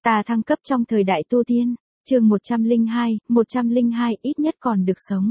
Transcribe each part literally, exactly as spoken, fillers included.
Ta thăng cấp trong thời đại tu tiên, chương một trăm lẻ hai, một trăm lẻ hai ít nhất còn được sống.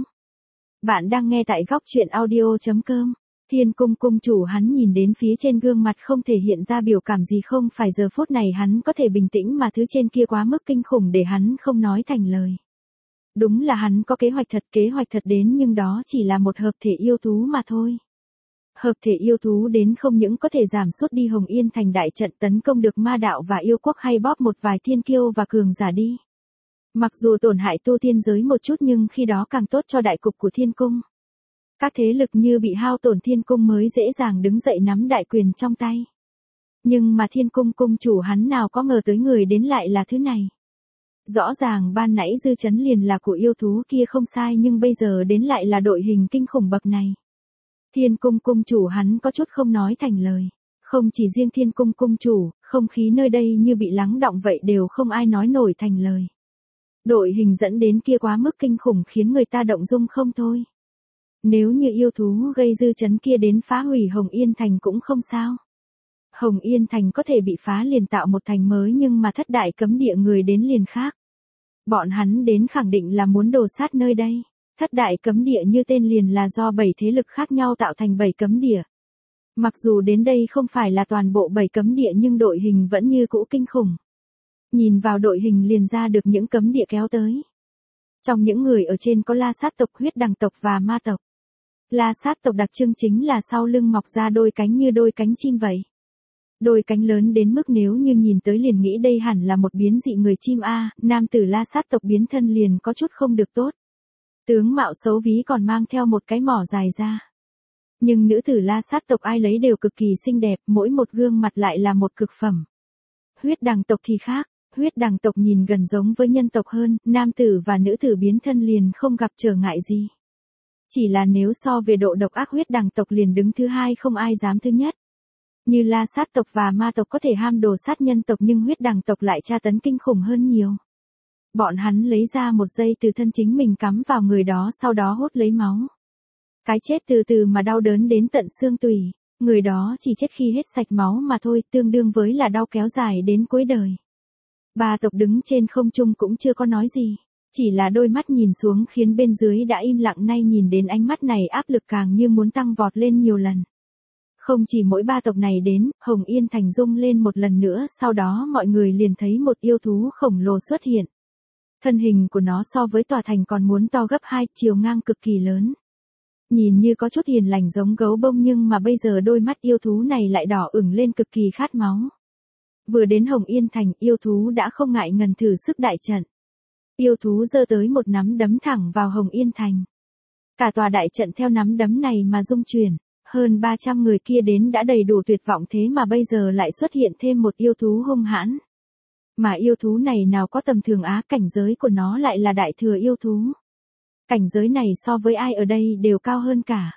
Bạn đang nghe tại góc truyện audio chấm com. Thiên cung cung chủ hắn nhìn đến phía trên gương mặt không thể hiện ra biểu cảm gì, không phải giờ phút này hắn có thể bình tĩnh mà thứ trên kia quá mức kinh khủng để hắn không nói thành lời. Đúng là hắn có kế hoạch thật, kế hoạch thật đến nhưng đó chỉ là một hợp thể yêu thú mà thôi. Hợp thể yêu thú đến không những có thể giảm sút đi Hồng Yên Thành đại trận tấn công được ma đạo và yêu quốc hay bóp một vài thiên kiêu và cường giả đi. Mặc dù tổn hại tu tiên giới một chút nhưng khi đó càng tốt cho đại cục của thiên cung. Các thế lực như bị hao tổn thiên cung mới dễ dàng đứng dậy nắm đại quyền trong tay. Nhưng mà thiên cung cung chủ hắn nào có ngờ tới người đến lại là thứ này. Rõ ràng ban nãy dư chấn liền là của yêu thú kia không sai nhưng bây giờ đến lại là đội hình kinh khủng bậc này. Thiên cung cung chủ hắn có chút không nói thành lời. Không chỉ riêng thiên cung cung chủ, không khí nơi đây như bị lắng đọng vậy đều không ai nói nổi thành lời. Đội hình dẫn đến kia quá mức kinh khủng khiến người ta động dung không thôi. Nếu như yêu thú gây dư chấn kia đến phá hủy Hồng Yên Thành cũng không sao. Hồng Yên Thành có thể bị phá liền tạo một thành mới nhưng mà thất đại cấm địa người đến liền khác. Bọn hắn đến khẳng định là muốn đồ sát nơi đây. Thất đại cấm địa như tên liền là do bảy thế lực khác nhau tạo thành bảy cấm địa. Mặc dù đến đây không phải là toàn bộ bảy cấm địa nhưng đội hình vẫn như cũ kinh khủng. Nhìn vào đội hình liền ra được những cấm địa kéo tới. Trong những người ở trên có La Sát tộc, Huyết Đằng tộc và Ma tộc. La Sát tộc đặc trưng chính là sau lưng mọc ra đôi cánh như đôi cánh chim vậy. Đôi cánh lớn đến mức nếu như nhìn tới liền nghĩ đây hẳn là một biến dị người chim a, nam tử La Sát tộc biến thân liền có chút không được tốt. Tướng mạo xấu ví còn mang theo một cái mỏ dài ra. Nhưng nữ tử La Sát tộc ai lấy đều cực kỳ xinh đẹp, mỗi một gương mặt lại là một cực phẩm. Huyết Đằng tộc thì khác, Huyết Đằng tộc nhìn gần giống với nhân tộc hơn, nam tử và nữ tử biến thân liền không gặp trở ngại gì. Chỉ là nếu so về độ độc ác Huyết Đằng tộc liền đứng thứ hai không ai dám thứ nhất. Như La Sát tộc và Ma tộc có thể ham đồ sát nhân tộc nhưng Huyết Đằng tộc lại tra tấn kinh khủng hơn nhiều. Bọn hắn lấy ra một dây từ thân chính mình cắm vào người đó sau đó hút lấy máu. Cái chết từ từ mà đau đớn đến tận xương tủy, người đó chỉ chết khi hết sạch máu mà thôi, tương đương với là đau kéo dài đến cuối đời. Ba tộc đứng trên không trung cũng chưa có nói gì, chỉ là đôi mắt nhìn xuống khiến bên dưới đã im lặng, nay nhìn đến ánh mắt này áp lực càng như muốn tăng vọt lên nhiều lần. Không chỉ mỗi ba tộc này đến, Hồng Yên Thành rung lên một lần nữa, sau đó mọi người liền thấy một yêu thú khổng lồ xuất hiện. Thân hình của nó so với tòa thành còn muốn to gấp hai, chiều ngang cực kỳ lớn. Nhìn như có chút hiền lành giống gấu bông nhưng mà bây giờ đôi mắt yêu thú này lại đỏ ửng lên cực kỳ khát máu. Vừa đến Hồng Yên Thành, yêu thú đã không ngại ngần thử sức đại trận. Yêu thú giơ tới một nắm đấm thẳng vào Hồng Yên Thành. Cả tòa đại trận theo nắm đấm này mà rung chuyển. Hơn ba trăm người kia đến đã đầy đủ tuyệt vọng thế mà bây giờ lại xuất hiện thêm một yêu thú hung hãn. Mà yêu thú này nào có tầm thường á, cảnh giới của nó lại là đại thừa yêu thú. Cảnh giới này so với ai ở đây đều cao hơn cả.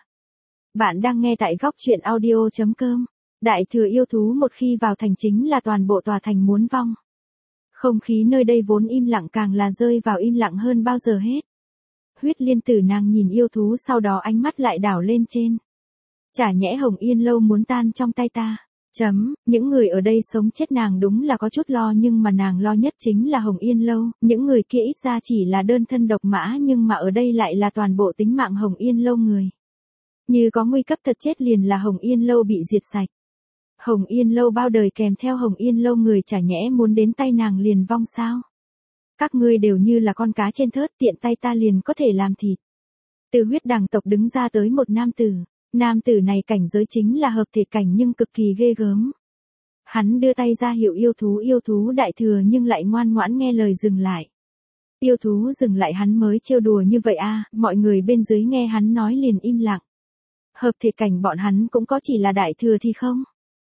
Bạn đang nghe tại góc truyện audio chấm com. Đại thừa yêu thú một khi vào thành chính là toàn bộ tòa thành muốn vong. Không khí nơi đây vốn im lặng càng là rơi vào im lặng hơn bao giờ hết. Huyết Liên tử nàng nhìn yêu thú sau đó ánh mắt lại đảo lên trên. Chả nhẽ Hồng Yên lâu muốn tan trong tay ta. Chấm, những người ở đây sống chết nàng đúng là có chút lo nhưng mà nàng lo nhất chính là Hồng Yên lâu, những người kia ít ra chỉ là đơn thân độc mã nhưng mà ở đây lại là toàn bộ tính mạng Hồng Yên lâu người. Như có nguy cấp thật chết liền là Hồng Yên lâu bị diệt sạch. Hồng Yên lâu bao đời kèm theo Hồng Yên lâu người chả nhẽ muốn đến tay nàng liền vong sao? Các ngươi đều như là con cá trên thớt, tiện tay ta liền có thể làm thịt. Từ Huyết Đằng tộc đứng ra tới một nam tử. Nam tử này cảnh giới chính là hợp thể cảnh nhưng cực kỳ ghê gớm. Hắn đưa tay ra hiệu yêu thú yêu thú đại thừa nhưng lại ngoan ngoãn nghe lời dừng lại. Yêu thú dừng lại hắn mới trêu đùa như vậy à, mọi người bên dưới nghe hắn nói liền im lặng. Hợp thể cảnh bọn hắn cũng có chỉ là đại thừa thì không.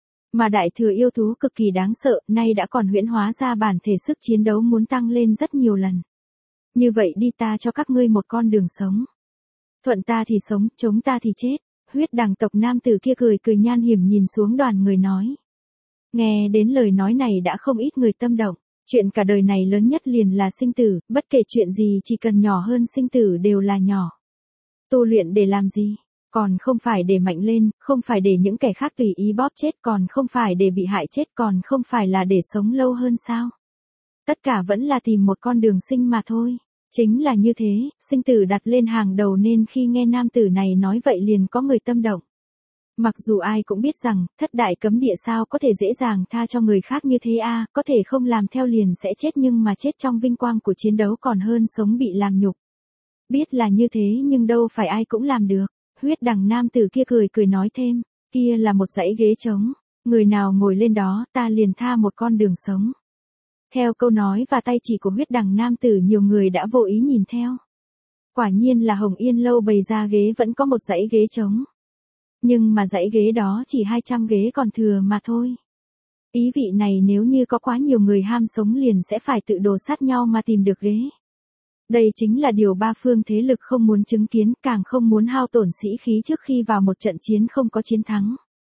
Mà đại thừa yêu thú cực kỳ đáng sợ, nay đã còn huyễn hóa ra bản thể sức chiến đấu muốn tăng lên rất nhiều lần. Như vậy đi, ta cho các ngươi một con đường sống. Thuận ta thì sống, chống ta thì chết. Huyết Đằng tộc nam tử kia cười cười nhan hiểm nhìn xuống đoàn người nói. Nghe đến lời nói này đã không ít người tâm động, chuyện cả đời này lớn nhất liền là sinh tử, bất kể chuyện gì chỉ cần nhỏ hơn sinh tử đều là nhỏ. Tu luyện để làm gì? Còn không phải để mạnh lên, không phải để những kẻ khác tùy ý bóp chết, còn không phải để bị hại chết, còn không phải là để sống lâu hơn sao? Tất cả vẫn là tìm một con đường sinh mà thôi. Chính là như thế, sinh tử đặt lên hàng đầu nên khi nghe nam tử này nói vậy liền có người tâm động. Mặc dù ai cũng biết rằng, thất đại cấm địa sao có thể dễ dàng tha cho người khác như thế a, có thể không làm theo liền sẽ chết nhưng mà chết trong vinh quang của chiến đấu còn hơn sống bị làm nhục. Biết là như thế nhưng đâu phải ai cũng làm được. Huyết đằng nam tử kia cười cười nói thêm, kia là một dãy ghế trống, người nào ngồi lên đó ta liền tha một con đường sống. Theo câu nói và tay chỉ của huyết đằng nam tử nhiều người đã vô ý nhìn theo. Quả nhiên là Hồng Yên lâu bày ra ghế vẫn có một dãy ghế trống. Nhưng mà dãy ghế đó chỉ hai trăm ghế còn thừa mà thôi. Ý vị này nếu như có quá nhiều người ham sống liền sẽ phải tự đồ sát nhau mà tìm được ghế. Đây chính là điều ba phương thế lực không muốn chứng kiến, càng không muốn hao tổn sĩ khí trước khi vào một trận chiến không có chiến thắng.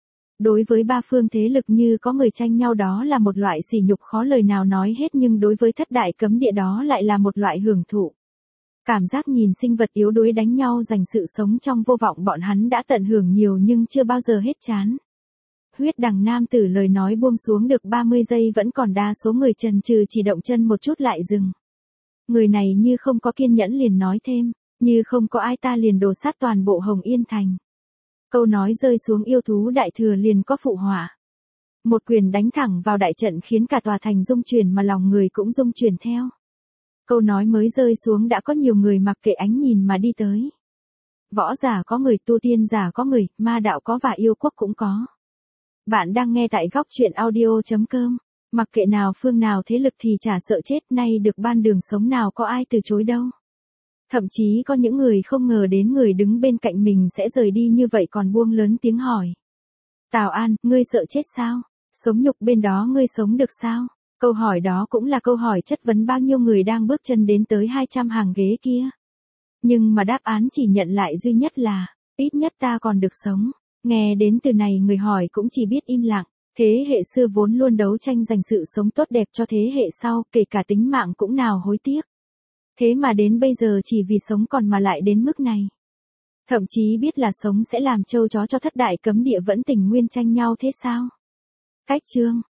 Đối với ba phương thế lực như có người tranh nhau đó là một loại sỉ nhục khó lời nào nói hết nhưng đối với thất đại cấm địa đó lại là một loại hưởng thụ. Cảm giác nhìn sinh vật yếu đuối đánh nhau giành sự sống trong vô vọng bọn hắn đã tận hưởng nhiều nhưng chưa bao giờ hết chán. Huyết đằng nam tử lời nói buông xuống được ba mươi giây vẫn còn đa số người chần chừ chỉ động chân một chút lại dừng. Người này như không có kiên nhẫn liền nói thêm, như không có ai ta liền đồ sát toàn bộ Hồng Yên Thành. Câu nói rơi xuống yêu thú đại thừa liền có phụ họa. Một quyền đánh thẳng vào đại trận khiến cả tòa thành rung chuyển mà lòng người cũng rung chuyển theo. Câu nói mới rơi xuống đã có nhiều người mặc kệ ánh nhìn mà đi tới. Võ giả có người, tu tiên giả có người, ma đạo có và yêu quốc cũng có. Bạn đang nghe tại góc truyện audio chấm com. Mặc kệ nào phương nào thế lực thì chả sợ chết, nay được ban đường sống nào có ai từ chối đâu. Thậm chí có những người không ngờ đến người đứng bên cạnh mình sẽ rời đi như vậy còn buông lớn tiếng hỏi. Tào An, ngươi sợ chết sao? Sống nhục bên đó ngươi sống được sao? Câu hỏi đó cũng là câu hỏi chất vấn bao nhiêu người đang bước chân đến tới hai trăm hàng ghế kia. Nhưng mà đáp án chỉ nhận lại duy nhất là, ít nhất ta còn được sống. Nghe đến từ này người hỏi cũng chỉ biết im lặng. Thế hệ xưa vốn luôn đấu tranh giành sự sống tốt đẹp cho thế hệ sau, kể cả tính mạng cũng nào hối tiếc. Thế mà đến bây giờ chỉ vì sống còn mà lại đến mức này. Thậm chí biết là sống sẽ làm trâu chó cho thất đại cấm địa vẫn tình nguyên tranh nhau thế sao? Cách chương